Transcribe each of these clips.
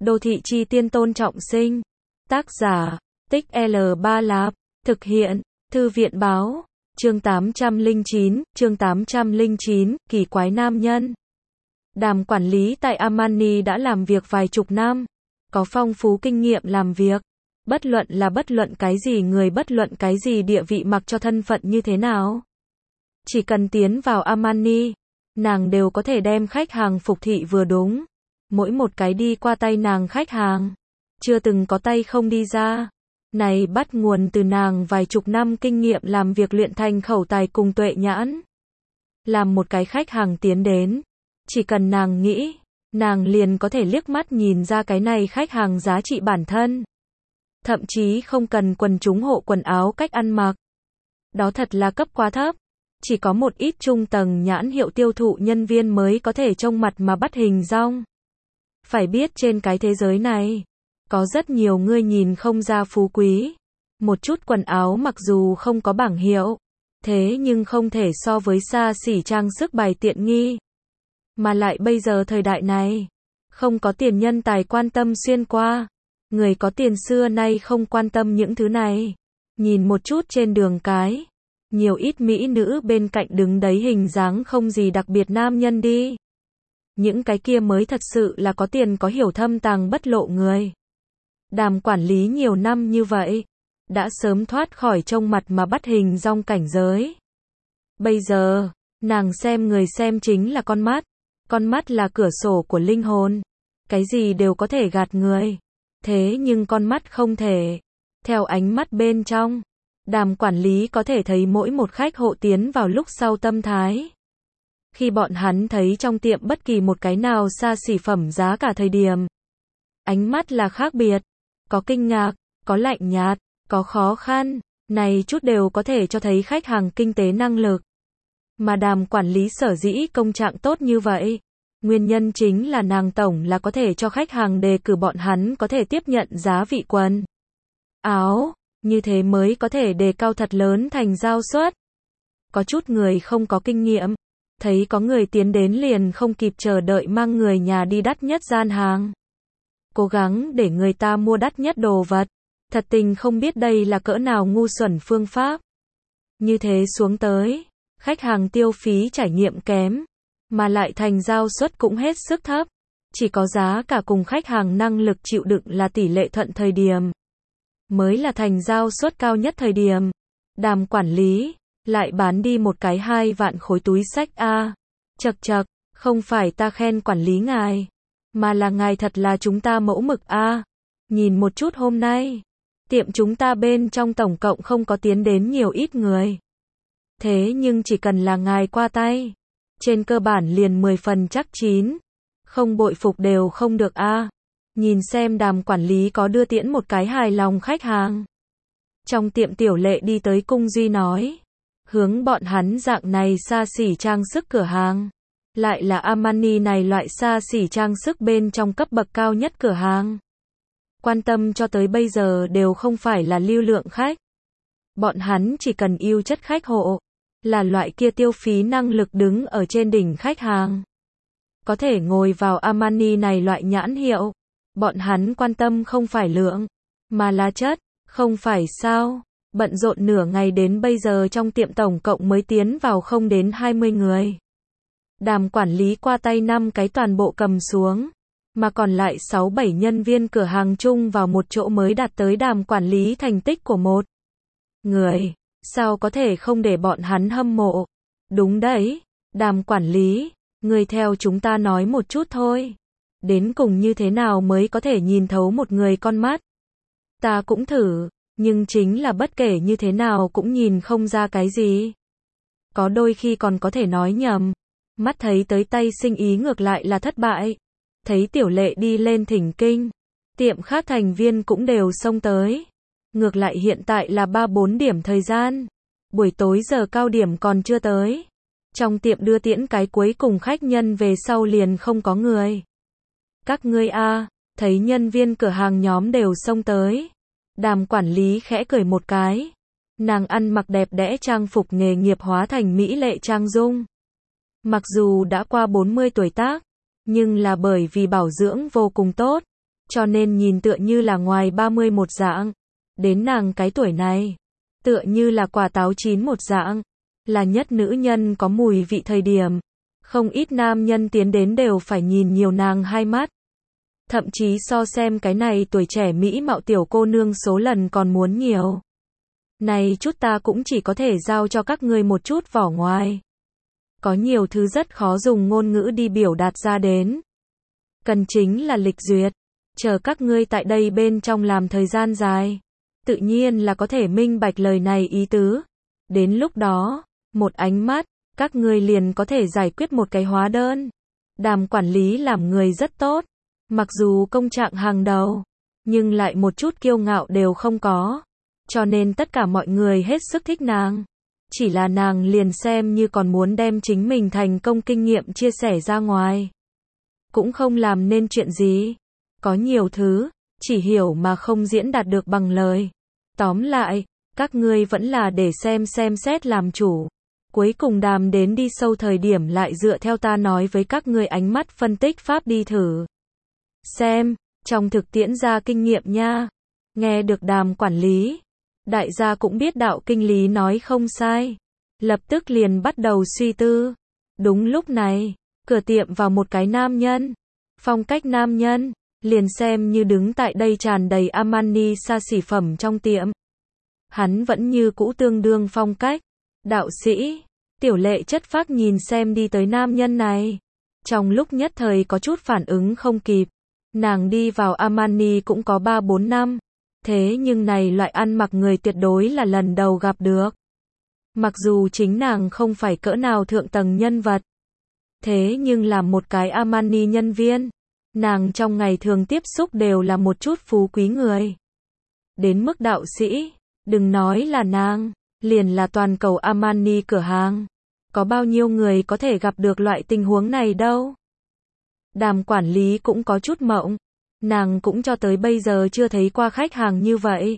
Đô thị chi tiên Tôn Trọng Sinh. Tác giả, Tích L3 Lạp. Thực hiện, Thư viện báo. Chương 809, kỳ quái nam nhân. Đàm quản lý tại Armani đã làm việc vài chục năm, có phong phú kinh nghiệm làm việc. Bất luận cái gì người, bất luận cái gì địa vị, mặc cho thân phận như thế nào. Chỉ cần tiến vào Armani, nàng đều có thể đem khách hàng phục thị vừa đúng. Mỗi một cái đi qua tay nàng khách hàng, chưa từng có tay không đi ra. Này bắt nguồn từ nàng vài chục năm kinh nghiệm làm việc luyện thành khẩu tài cùng tuệ nhãn. Làm một cái khách hàng tiến đến, chỉ cần nàng nghĩ, nàng liền có thể liếc mắt nhìn ra cái này khách hàng giá trị bản thân. Thậm chí không cần quần chúng hộ quần áo, cách ăn mặc. Đó thật là cấp quá thấp. Chỉ có một ít trung tầng nhãn hiệu tiêu thụ nhân viên mới có thể trông mặt mà bắt hình dong. Phải biết trên cái thế giới này, có rất nhiều người nhìn không ra phú quý. Một chút quần áo mặc dù không có bảng hiệu, thế nhưng không thể so với xa xỉ trang sức bài tiện nghi. Mà lại bây giờ thời đại này, không có tiền nhân tài quan tâm xuyên qua. Người có tiền xưa nay không quan tâm những thứ này. Nhìn một chút trên đường cái, nhiều ít mỹ nữ bên cạnh đứng đấy hình dáng không gì đặc biệt nam nhân đi. Những cái kia mới thật sự là có tiền, có hiểu thâm tàng bất lộ người. Đàm quản lý nhiều năm như vậy, đã sớm thoát khỏi trông mặt mà bắt hình dong cảnh giới. Bây giờ, nàng xem người xem chính là con mắt. Con mắt là cửa sổ của linh hồn. Cái gì đều có thể gạt người. Thế nhưng con mắt không thể. Theo ánh mắt bên trong, đàm quản lý có thể thấy mỗi một khách hộ tiến vào lúc sau tâm thái. Khi bọn hắn thấy trong tiệm bất kỳ một cái nào xa xỉ phẩm giá cả thời điểm, ánh mắt là khác biệt. Có kinh ngạc, có lạnh nhạt, có khó khăn. Này chút đều có thể cho thấy khách hàng kinh tế năng lực. Mà đàm quản lý sở dĩ công trạng tốt như vậy, nguyên nhân chính là nàng tổng là có thể cho khách hàng đề cử bọn hắn có thể tiếp nhận giá vị quần áo, như thế mới có thể đề cao thật lớn thành giao suất. Có chút người không có kinh nghiệm, thấy có người tiến đến liền không kịp chờ đợi mang người nhà đi đắt nhất gian hàng. Cố gắng để người ta mua đắt nhất đồ vật. Thật tình không biết đây là cỡ nào ngu xuẩn phương pháp. Như thế xuống tới, khách hàng tiêu phí trải nghiệm kém, mà lại thành giao suất cũng hết sức thấp. Chỉ có giá cả cùng khách hàng năng lực chịu đựng là tỷ lệ thuận thời điểm, mới là thành giao suất cao nhất thời điểm. Đàm quản lý lại bán đi một cái 2 vạn khối túi xách a. Chậc chậc, không phải ta khen quản lý ngài, mà là ngài thật là chúng ta mẫu mực a. Nhìn một chút hôm nay, tiệm chúng ta bên trong tổng cộng không có tiến đến nhiều ít người. Thế nhưng chỉ cần là ngài qua tay, trên cơ bản liền 10 phần chắc chín. Không bội phục đều không được a. Nhìn xem đàm quản lý có đưa tiễn một cái hài lòng khách hàng. Trong tiệm Tiểu Lệ đi tới cung duy nói, hướng bọn hắn dạng này xa xỉ trang sức cửa hàng, lại là Armani này loại xa xỉ trang sức bên trong cấp bậc cao nhất cửa hàng. Quan tâm cho tới bây giờ đều không phải là lưu lượng khách. Bọn hắn chỉ cần yêu chất khách hộ, là loại kia tiêu phí năng lực đứng ở trên đỉnh khách hàng. Có thể ngồi vào Armani này loại nhãn hiệu. Bọn hắn quan tâm không phải lượng, mà là chất, không phải sao. Bận rộn nửa ngày đến bây giờ trong tiệm tổng cộng mới tiến vào không đến 20 người. Đàm quản lý qua tay 5 cái toàn bộ cầm xuống, mà còn lại 6-7 nhân viên cửa hàng chung vào một chỗ mới đạt tới đàm quản lý thành tích của một người. Sao có thể không để bọn hắn hâm mộ? Đúng đấy, đàm quản lý, người theo chúng ta nói một chút thôi. Đến cùng như thế nào mới có thể nhìn thấu một người con mắt? Ta cũng thử, nhưng chính là bất kể như thế nào cũng nhìn không ra cái gì. Có đôi khi còn có thể nói nhầm. Mắt thấy tới tay sinh ý ngược lại là thất bại. Thấy Tiểu Lệ đi lên thỉnh kinh, tiệm khác thành viên cũng đều xông tới. Ngược lại hiện tại là 3-4 điểm thời gian. Buổi tối giờ cao điểm còn chưa tới. Trong tiệm đưa tiễn cái cuối cùng khách nhân về sau liền không có người. Các ngươi a, thấy nhân viên cửa hàng nhóm đều xông tới. Đàm quản lý khẽ cười một cái. Nàng ăn mặc đẹp đẽ trang phục nghề nghiệp hóa thành mỹ lệ trang dung. Mặc dù đã qua 40 tuổi tác, nhưng là bởi vì bảo dưỡng vô cùng tốt, cho nên nhìn tựa như là ngoài 30 một dạng. Đến nàng cái tuổi này, tựa như là quả táo chín một dạng, là nhất nữ nhân có mùi vị thời điểm. Không ít nam nhân tiến đến đều phải nhìn nhiều nàng hai mắt. Thậm chí so xem cái này tuổi trẻ mỹ mạo tiểu cô nương số lần còn muốn nhiều. Này chút ta cũng chỉ có thể giao cho các ngươi một chút vỏ ngoài. Có nhiều thứ rất khó dùng ngôn ngữ đi biểu đạt ra đến. Cần chính là lịch duyệt. Chờ các ngươi tại đây bên trong làm thời gian dài, tự nhiên là có thể minh bạch lời này ý tứ. Đến lúc đó, một ánh mắt, các ngươi liền có thể giải quyết một cái hóa đơn. Đàm quản lý làm người rất tốt. Mặc dù công trạng hàng đầu, nhưng lại một chút kiêu ngạo đều không có. Cho nên tất cả mọi người hết sức thích nàng. Chỉ là nàng liền xem như còn muốn đem chính mình thành công kinh nghiệm chia sẻ ra ngoài. Cũng không làm nên chuyện gì. Có nhiều thứ, chỉ hiểu mà không diễn đạt được bằng lời. Tóm lại, các ngươi vẫn là để xem xét làm chủ. Cuối cùng đàm đến đi sâu thời điểm lại dựa theo ta nói với các ngươi ánh mắt phân tích pháp đi thử. Xem, trong thực tiễn ra kinh nghiệm nha. Nghe được đàm quản lý. Đại gia cũng biết đạo kinh lý nói không sai. Lập tức liền bắt đầu suy tư. Đúng lúc này, cửa tiệm vào một cái nam nhân. Phong cách nam nhân, liền xem như đứng tại đây tràn đầy Armani xa xỉ phẩm trong tiệm. Hắn vẫn như cũ tương đương phong cách. Đạo sĩ, Tiểu Lệ chất phác nhìn xem đi tới nam nhân này. Trong lúc nhất thời có chút phản ứng không kịp. Nàng đi vào Armani cũng có 3-4 năm. Thế nhưng này loại ăn mặc người tuyệt đối là lần đầu gặp được. Mặc dù chính nàng không phải cỡ nào thượng tầng nhân vật. Thế nhưng là một cái Armani nhân viên. Nàng trong ngày thường tiếp xúc đều là một chút phú quý người. Đến mức đạo sĩ, đừng nói là nàng, liền là toàn cầu Armani cửa hàng. Có bao nhiêu người có thể gặp được loại tình huống này đâu. Đàm quản lý cũng có chút mộng. Nàng cũng cho tới bây giờ chưa thấy qua khách hàng như vậy.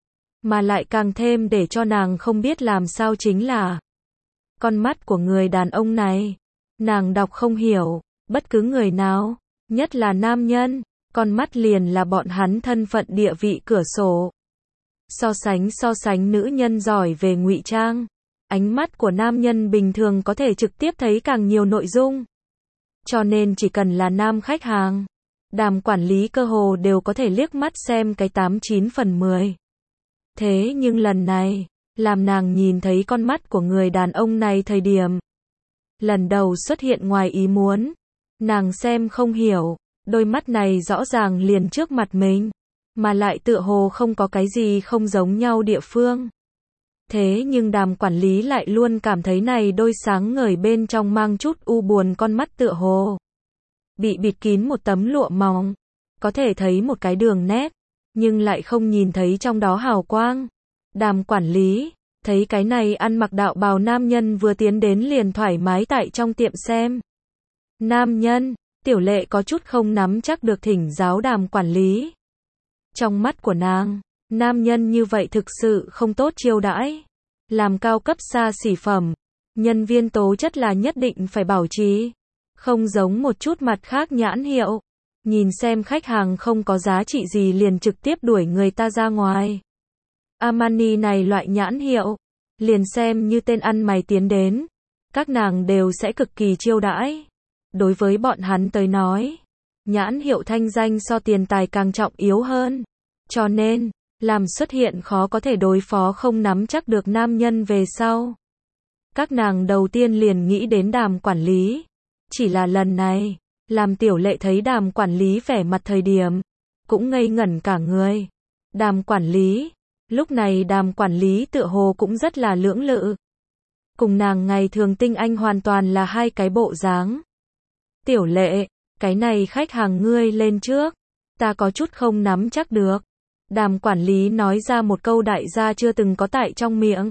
Mà lại càng thêm để cho nàng không biết làm sao chính là con mắt của người đàn ông này. Nàng đọc không hiểu, bất cứ người nào, nhất là nam nhân, con mắt liền là bọn hắn thân phận địa vị cửa sổ. So sánh nữ nhân giỏi về ngụy trang. Ánh mắt của nam nhân bình thường có thể trực tiếp thấy càng nhiều nội dung. Cho nên chỉ cần là nam khách hàng, đàm quản lý cơ hồ đều có thể liếc mắt xem cái 8-9 phần 10. Thế nhưng lần này, làm nàng nhìn thấy con mắt của người đàn ông này thời điểm. Lần đầu xuất hiện ngoài ý muốn. Nàng xem không hiểu, đôi mắt này rõ ràng liền trước mặt mình. Mà lại tựa hồ không có cái gì không giống nhau địa phương. Thế nhưng đàm quản lý lại luôn cảm thấy này đôi sáng ngời bên trong mang chút u buồn con mắt tựa hồ bị bịt kín một tấm lụa mỏng. Có thể thấy một cái đường nét, nhưng lại không nhìn thấy trong đó hào quang. Đàm quản lý, thấy cái này ăn mặc đạo bào nam nhân vừa tiến đến liền thoải mái tại trong tiệm xem. Nam nhân, Tiểu Lệ có chút không nắm chắc được thỉnh giáo đàm quản lý. Trong mắt của nàng, nam nhân như vậy thực sự không tốt chiêu đãi. Làm cao cấp xa xỉ phẩm, nhân viên tố chất là nhất định phải bảo trì. Không giống một chút mặt khác nhãn hiệu. Nhìn xem khách hàng không có giá trị gì liền trực tiếp đuổi người ta ra ngoài. Armani này loại nhãn hiệu, liền xem như tên ăn mày tiến đến. Các nàng đều sẽ cực kỳ chiêu đãi. Đối với bọn hắn tới nói, nhãn hiệu thanh danh so tiền tài càng trọng yếu hơn. Cho nên, làm xuất hiện khó có thể đối phó không nắm chắc được nam nhân về sau. Các nàng đầu tiên liền nghĩ đến đàm quản lý. Chỉ là lần này, làm Tiểu Lệ thấy đàm quản lý vẻ mặt thời điểm, cũng ngây ngẩn cả người. Đàm quản lý, lúc này đàm quản lý tựa hồ cũng rất là lưỡng lự. Cùng nàng ngày thường tinh anh hoàn toàn là hai cái bộ dáng. Tiểu Lệ, cái này khách hàng ngươi lên trước, ta có chút không nắm chắc được. Đàm quản lý nói ra một câu đại gia chưa từng có tại trong miệng.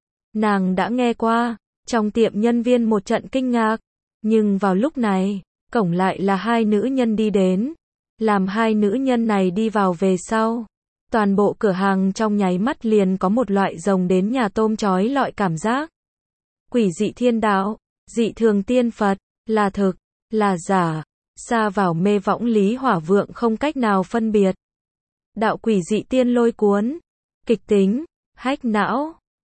Nàng đã nghe qua, trong tiệm nhân viên một trận kinh ngạc. Nhưng vào lúc này, cổng lại là hai nữ nhân đi đến. Làm hai nữ nhân này đi vào về sau. Toàn bộ cửa hàng trong nháy mắt liền có một loại rồng đến nhà tôm chói lọi cảm giác. Quỷ dị thiên đạo, dị thường tiên Phật, là thực, là giả. Sa vào mê võng Lý Hỏa Vượng không cách nào phân biệt. Đạo quỷ dị tiên lôi cuốn. Kịch tính. Hack não.